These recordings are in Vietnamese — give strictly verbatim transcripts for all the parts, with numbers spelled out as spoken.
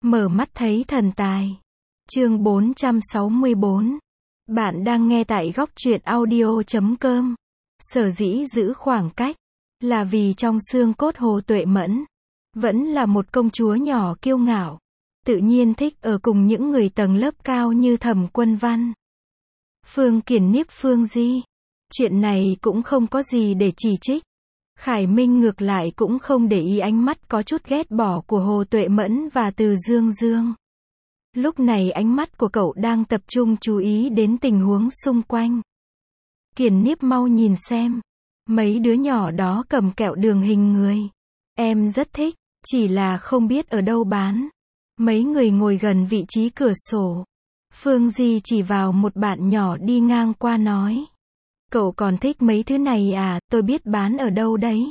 Mở mắt thấy thần tài. Chương bốn trăm sáu mươi bốn. Bạn đang nghe tại góc truyện audio chấm com. Sở dĩ giữ khoảng cách là vì trong xương cốt Hồ Tuệ Mẫn vẫn là một công chúa nhỏ kiêu ngạo, tự nhiên thích ở cùng những người tầng lớp cao như Thẩm Quân Văn, Phương Kiển Niếp, Phương Di. Chuyện này cũng không có gì để chỉ trích. Khải Minh ngược lại cũng không để ý ánh mắt có chút ghét bỏ của Hồ Tuệ Mẫn và Từ Dương Dương. Lúc này ánh mắt của cậu đang tập trung chú ý đến tình huống xung quanh. Kiển Niếp, mau nhìn xem. Mấy đứa nhỏ đó cầm kẹo đường hình người. Em rất thích, chỉ là không biết ở đâu bán. Mấy người ngồi gần vị trí cửa sổ. Phương Di chỉ vào một bạn nhỏ đi ngang qua nói. Cậu còn thích mấy thứ này à, tôi biết bán ở đâu đấy.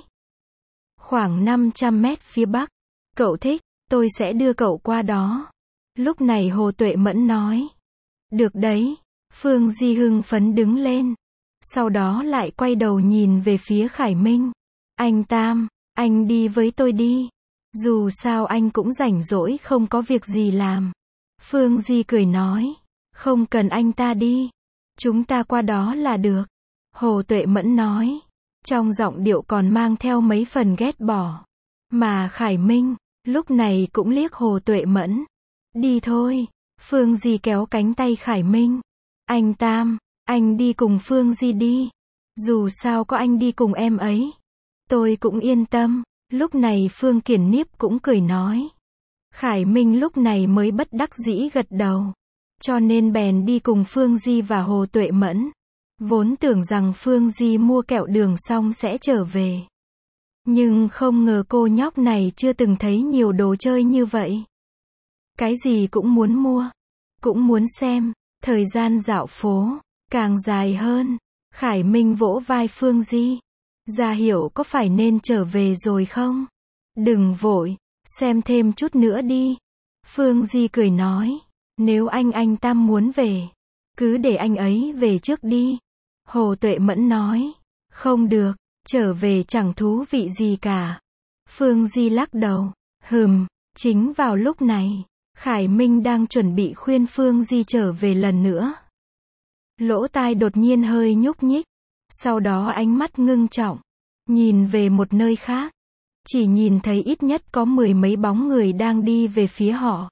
Khoảng năm trăm mét phía bắc. Cậu thích, tôi sẽ đưa cậu qua đó. Lúc này Hồ Tuệ Mẫn nói. Được đấy. Phương Di hưng phấn đứng lên. Sau đó lại quay đầu nhìn về phía Khải Minh. Anh Tam, anh đi với tôi đi. Dù sao anh cũng rảnh rỗi không có việc gì làm. Phương Di cười nói. Không cần anh ta đi. Chúng ta qua đó là được. Hồ Tuệ Mẫn nói. Trong giọng điệu còn mang theo mấy phần ghét bỏ. Mà Khải Minh, lúc này cũng liếc Hồ Tuệ Mẫn. Đi thôi. Phương Di kéo cánh tay Khải Minh. Anh Tam, anh đi cùng Phương Di đi. Dù sao có anh đi cùng em ấy, tôi cũng yên tâm. Lúc này Phương Kiển Niếp cũng cười nói. Khải Minh lúc này mới bất đắc dĩ gật đầu. Cho nên bèn đi cùng Phương Di và Hồ Tuệ Mẫn. Vốn tưởng rằng Phương Di mua kẹo đường xong sẽ trở về. Nhưng không ngờ cô nhóc này chưa từng thấy nhiều đồ chơi như vậy. Cái gì cũng muốn mua, cũng muốn xem. Thời gian dạo phố càng dài hơn. Khải Minh vỗ vai Phương Di. Ra hiểu có phải nên trở về rồi không? Đừng vội, xem thêm chút nữa đi. Phương Di cười nói. Nếu anh anh Tam muốn về, cứ để anh ấy về trước đi. Hồ Tuệ Mẫn nói. Không được, trở về chẳng thú vị gì cả. Phương Di lắc đầu. Hừm, chính vào lúc này, Khải Minh đang chuẩn bị khuyên Phương Di trở về lần nữa. Lỗ tai đột nhiên hơi nhúc nhích. Sau đó ánh mắt ngưng trọng, nhìn về một nơi khác. Chỉ nhìn thấy ít nhất có mười mấy bóng người đang đi về phía họ.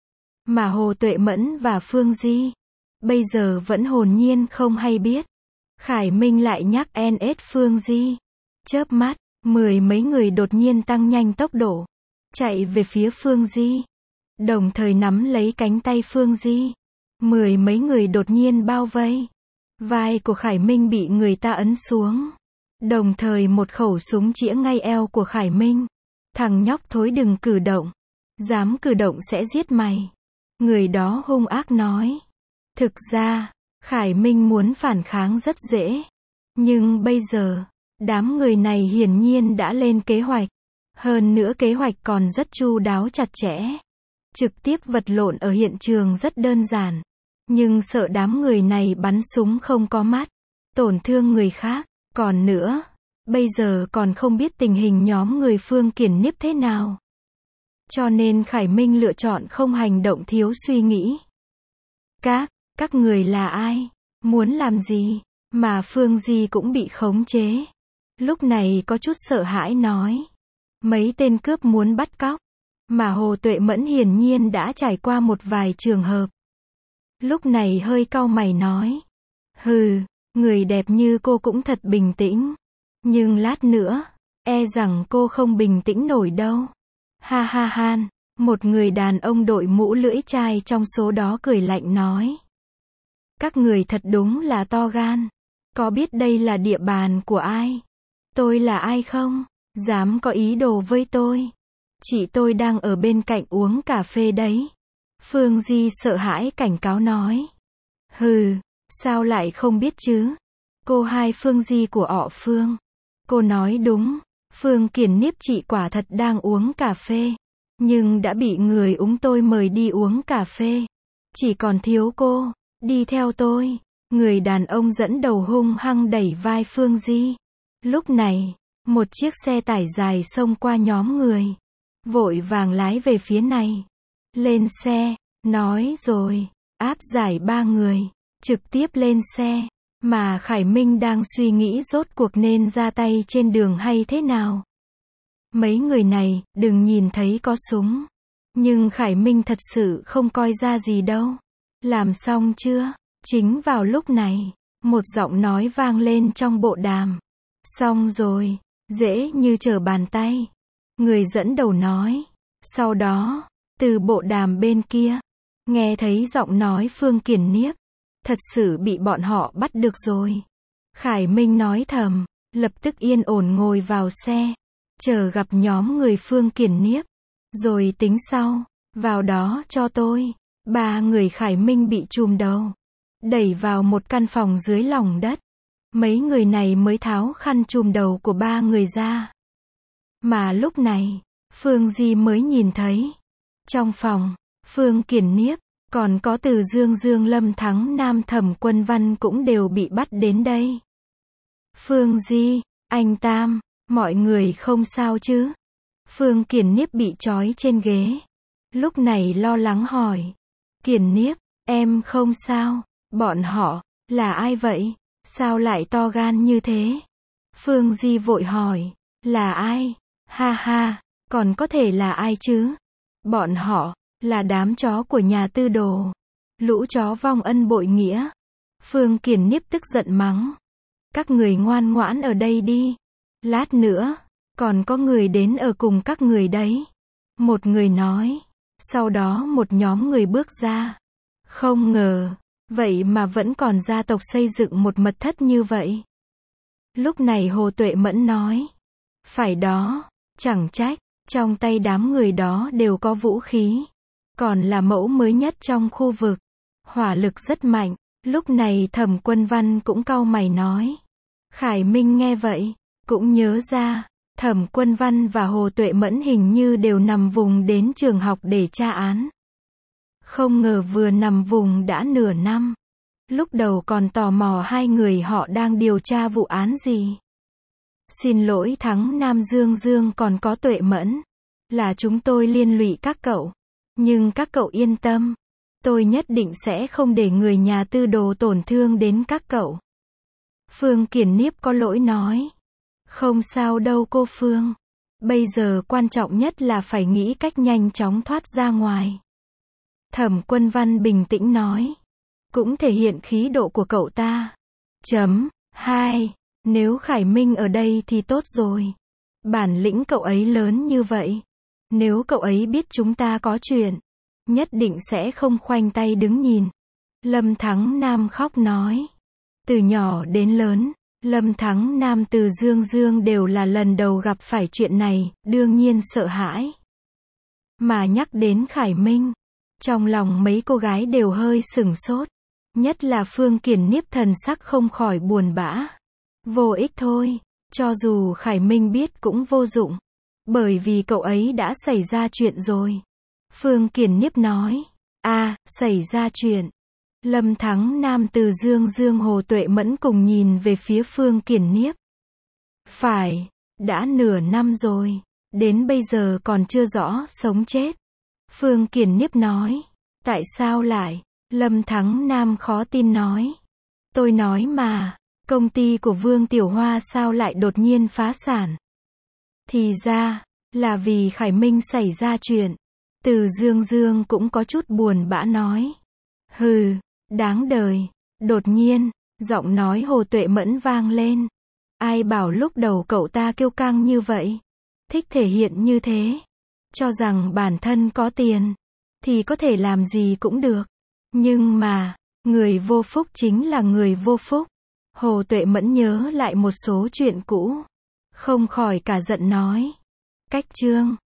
Mà Hồ Tuệ Mẫn và Phương Di bây giờ vẫn hồn nhiên không hay biết. Khải Minh lại nhắc en ét Phương Di. Chớp mắt, mười mấy người đột nhiên tăng nhanh tốc độ, chạy về phía Phương Di. Đồng thời nắm lấy cánh tay Phương Di. Mười mấy người đột nhiên bao vây. Vai của Khải Minh bị người ta ấn xuống. Đồng thời một khẩu súng chĩa ngay eo của Khải Minh. Thằng nhóc thối đừng cử động. Dám cử động sẽ giết mày. Người đó hung ác nói. Thực ra, Khải Minh muốn phản kháng rất dễ. Nhưng bây giờ, đám người này hiển nhiên đã lên kế hoạch. Hơn nữa kế hoạch còn rất chu đáo chặt chẽ. Trực tiếp vật lộn ở hiện trường rất đơn giản. Nhưng sợ đám người này bắn súng không có mắt, tổn thương người khác. Còn nữa, bây giờ còn không biết tình hình nhóm người Phương Kiển Niếp thế nào. Cho nên Khải Minh lựa chọn không hành động thiếu suy nghĩ. Các, các người là ai? Muốn làm gì? Mà Phương Di cũng bị khống chế. Lúc này có chút sợ hãi nói. Mấy tên cướp muốn bắt cóc. Mà Hồ Tuệ Mẫn hiển nhiên đã trải qua một vài trường hợp. Lúc này hơi cau mày nói. Hừ, người đẹp như cô cũng thật bình tĩnh. Nhưng lát nữa, e rằng cô không bình tĩnh nổi đâu. Ha ha han, một người đàn ông đội mũ lưỡi chai trong số đó cười lạnh nói. Các người thật đúng là to gan. Có biết đây là địa bàn của ai? Tôi là ai không? Dám có ý đồ với tôi? Chị tôi đang ở bên cạnh uống cà phê đấy. Phương Di sợ hãi cảnh cáo nói. Hừ, sao lại không biết chứ? Cô hai Phương Di của họ Phương. Cô nói đúng, Phương Kiển Niếp chị quả thật đang uống cà phê. Nhưng đã bị người úng tôi mời đi uống cà phê. Chỉ còn thiếu cô, đi theo tôi. Người đàn ông dẫn đầu hung hăng đẩy vai Phương Di. Lúc này, một chiếc xe tải dài xông qua nhóm người. Vội vàng lái về phía này. Lên xe, nói rồi, áp giải ba người, trực tiếp lên xe. Mà Khải Minh đang suy nghĩ rốt cuộc nên ra tay trên đường hay thế nào. Mấy người này, đừng nhìn thấy có súng. Nhưng Khải Minh thật sự không coi ra gì đâu. Làm xong chưa? Chính vào lúc này, một giọng nói vang lên trong bộ đàm. Xong rồi, dễ như trở bàn tay. Người dẫn đầu nói. Sau đó, từ bộ đàm bên kia, nghe thấy giọng nói Phương Kiển Niếp. Thật sự bị bọn họ bắt được rồi. Khải Minh nói thầm, lập tức yên ổn ngồi vào xe, chờ gặp nhóm người Phương Kiển Niếp. Rồi tính sau, vào đó cho tôi. Ba người Khải Minh bị chùm đầu, đẩy vào một căn phòng dưới lòng đất. Mấy người này mới tháo khăn chùm đầu của ba người ra. Mà lúc này, Phương Di mới nhìn thấy. Trong phòng, Phương Kiển Niếp, còn có Từ Dương Dương Lâm Thắng Nam Thẩm Quân Văn cũng đều bị bắt đến đây. Phương Di, anh Tam, mọi người không sao chứ? Phương Kiển Niếp bị trói trên ghế. Lúc này lo lắng hỏi. Kiển Niếp, em không sao. Bọn họ, là ai vậy? Sao lại to gan như thế? Phương Di vội hỏi. Là ai? Ha ha, còn có thể là ai chứ? Bọn họ, là đám chó của nhà tư đồ. Lũ chó vong ân bội nghĩa. Phương Kiển Niếp tức giận mắng. Các người ngoan ngoãn ở đây đi. Lát nữa, còn có người đến ở cùng các người đấy. Một người nói. Sau đó một nhóm người bước ra. Không ngờ, vậy mà vẫn còn gia tộc xây dựng một mật thất như vậy. Lúc này Hồ Tuệ Mẫn nói. Phải đó, chẳng trách, trong tay đám người đó đều có vũ khí. Còn là mẫu mới nhất trong khu vực. Hỏa lực rất mạnh. Lúc này Thẩm Quân Văn cũng cau mày nói. Khải Minh nghe vậy, cũng nhớ ra, Thẩm Quân Văn và Hồ Tuệ Mẫn hình như đều nằm vùng đến trường học để tra án. Không ngờ vừa nằm vùng đã nửa năm. Lúc đầu còn tò mò hai người họ đang điều tra vụ án gì. Xin lỗi Thắng Nam Dương Dương còn có Tuệ Mẫn. Là chúng tôi liên lụy các cậu. Nhưng các cậu yên tâm. Tôi nhất định sẽ không để người nhà tư đồ tổn thương đến các cậu. Phương Kiển Niếp có lỗi nói. Không sao đâu cô Phương. Bây giờ quan trọng nhất là phải nghĩ cách nhanh chóng thoát ra ngoài. Thẩm Quân Văn bình tĩnh nói. Cũng thể hiện khí độ của cậu ta. Chấm. Hai. Nếu Khải Minh ở đây thì tốt rồi. Bản lĩnh cậu ấy lớn như vậy. Nếu cậu ấy biết chúng ta có chuyện, nhất định sẽ không khoanh tay đứng nhìn. Lâm Thắng Nam khóc nói. Từ nhỏ đến lớn, Lâm Thắng Nam Từ Dương Dương đều là lần đầu gặp phải chuyện này, đương nhiên sợ hãi. Mà nhắc đến Khải Minh, trong lòng mấy cô gái đều hơi sửng sốt. Nhất là Phương Kiển Niếp thần sắc không khỏi buồn bã. Vô ích thôi, cho dù Khải Minh biết cũng vô dụng. Bởi vì cậu ấy đã xảy ra chuyện rồi. Phương Kiển Niếp nói. À, xảy ra chuyện. Lâm Thắng Nam Từ Dương Dương Hồ Tuệ Mẫn cùng nhìn về phía Phương Kiển Niếp. Phải, đã nửa năm rồi. Đến bây giờ còn chưa rõ sống chết. Phương Kiển Niếp nói. Tại sao lại? Lâm Thắng Nam khó tin nói. Tôi nói mà, công ty của Vương Tiểu Hoa sao lại đột nhiên phá sản? Thì ra, là vì Khải Minh xảy ra chuyện. Từ Dương Dương cũng có chút buồn bã nói. Hừ, đáng đời. Đột nhiên, giọng nói Hồ Tuệ Mẫn vang lên. Ai bảo lúc đầu cậu ta kiêu căng như vậy? Thích thể hiện như thế. Cho rằng bản thân có tiền, thì có thể làm gì cũng được. Nhưng mà, người vô phúc chính là người vô phúc. Hồ Tuệ Mẫn nhớ lại một số chuyện cũ. Không khỏi cả giận nói. Cách chương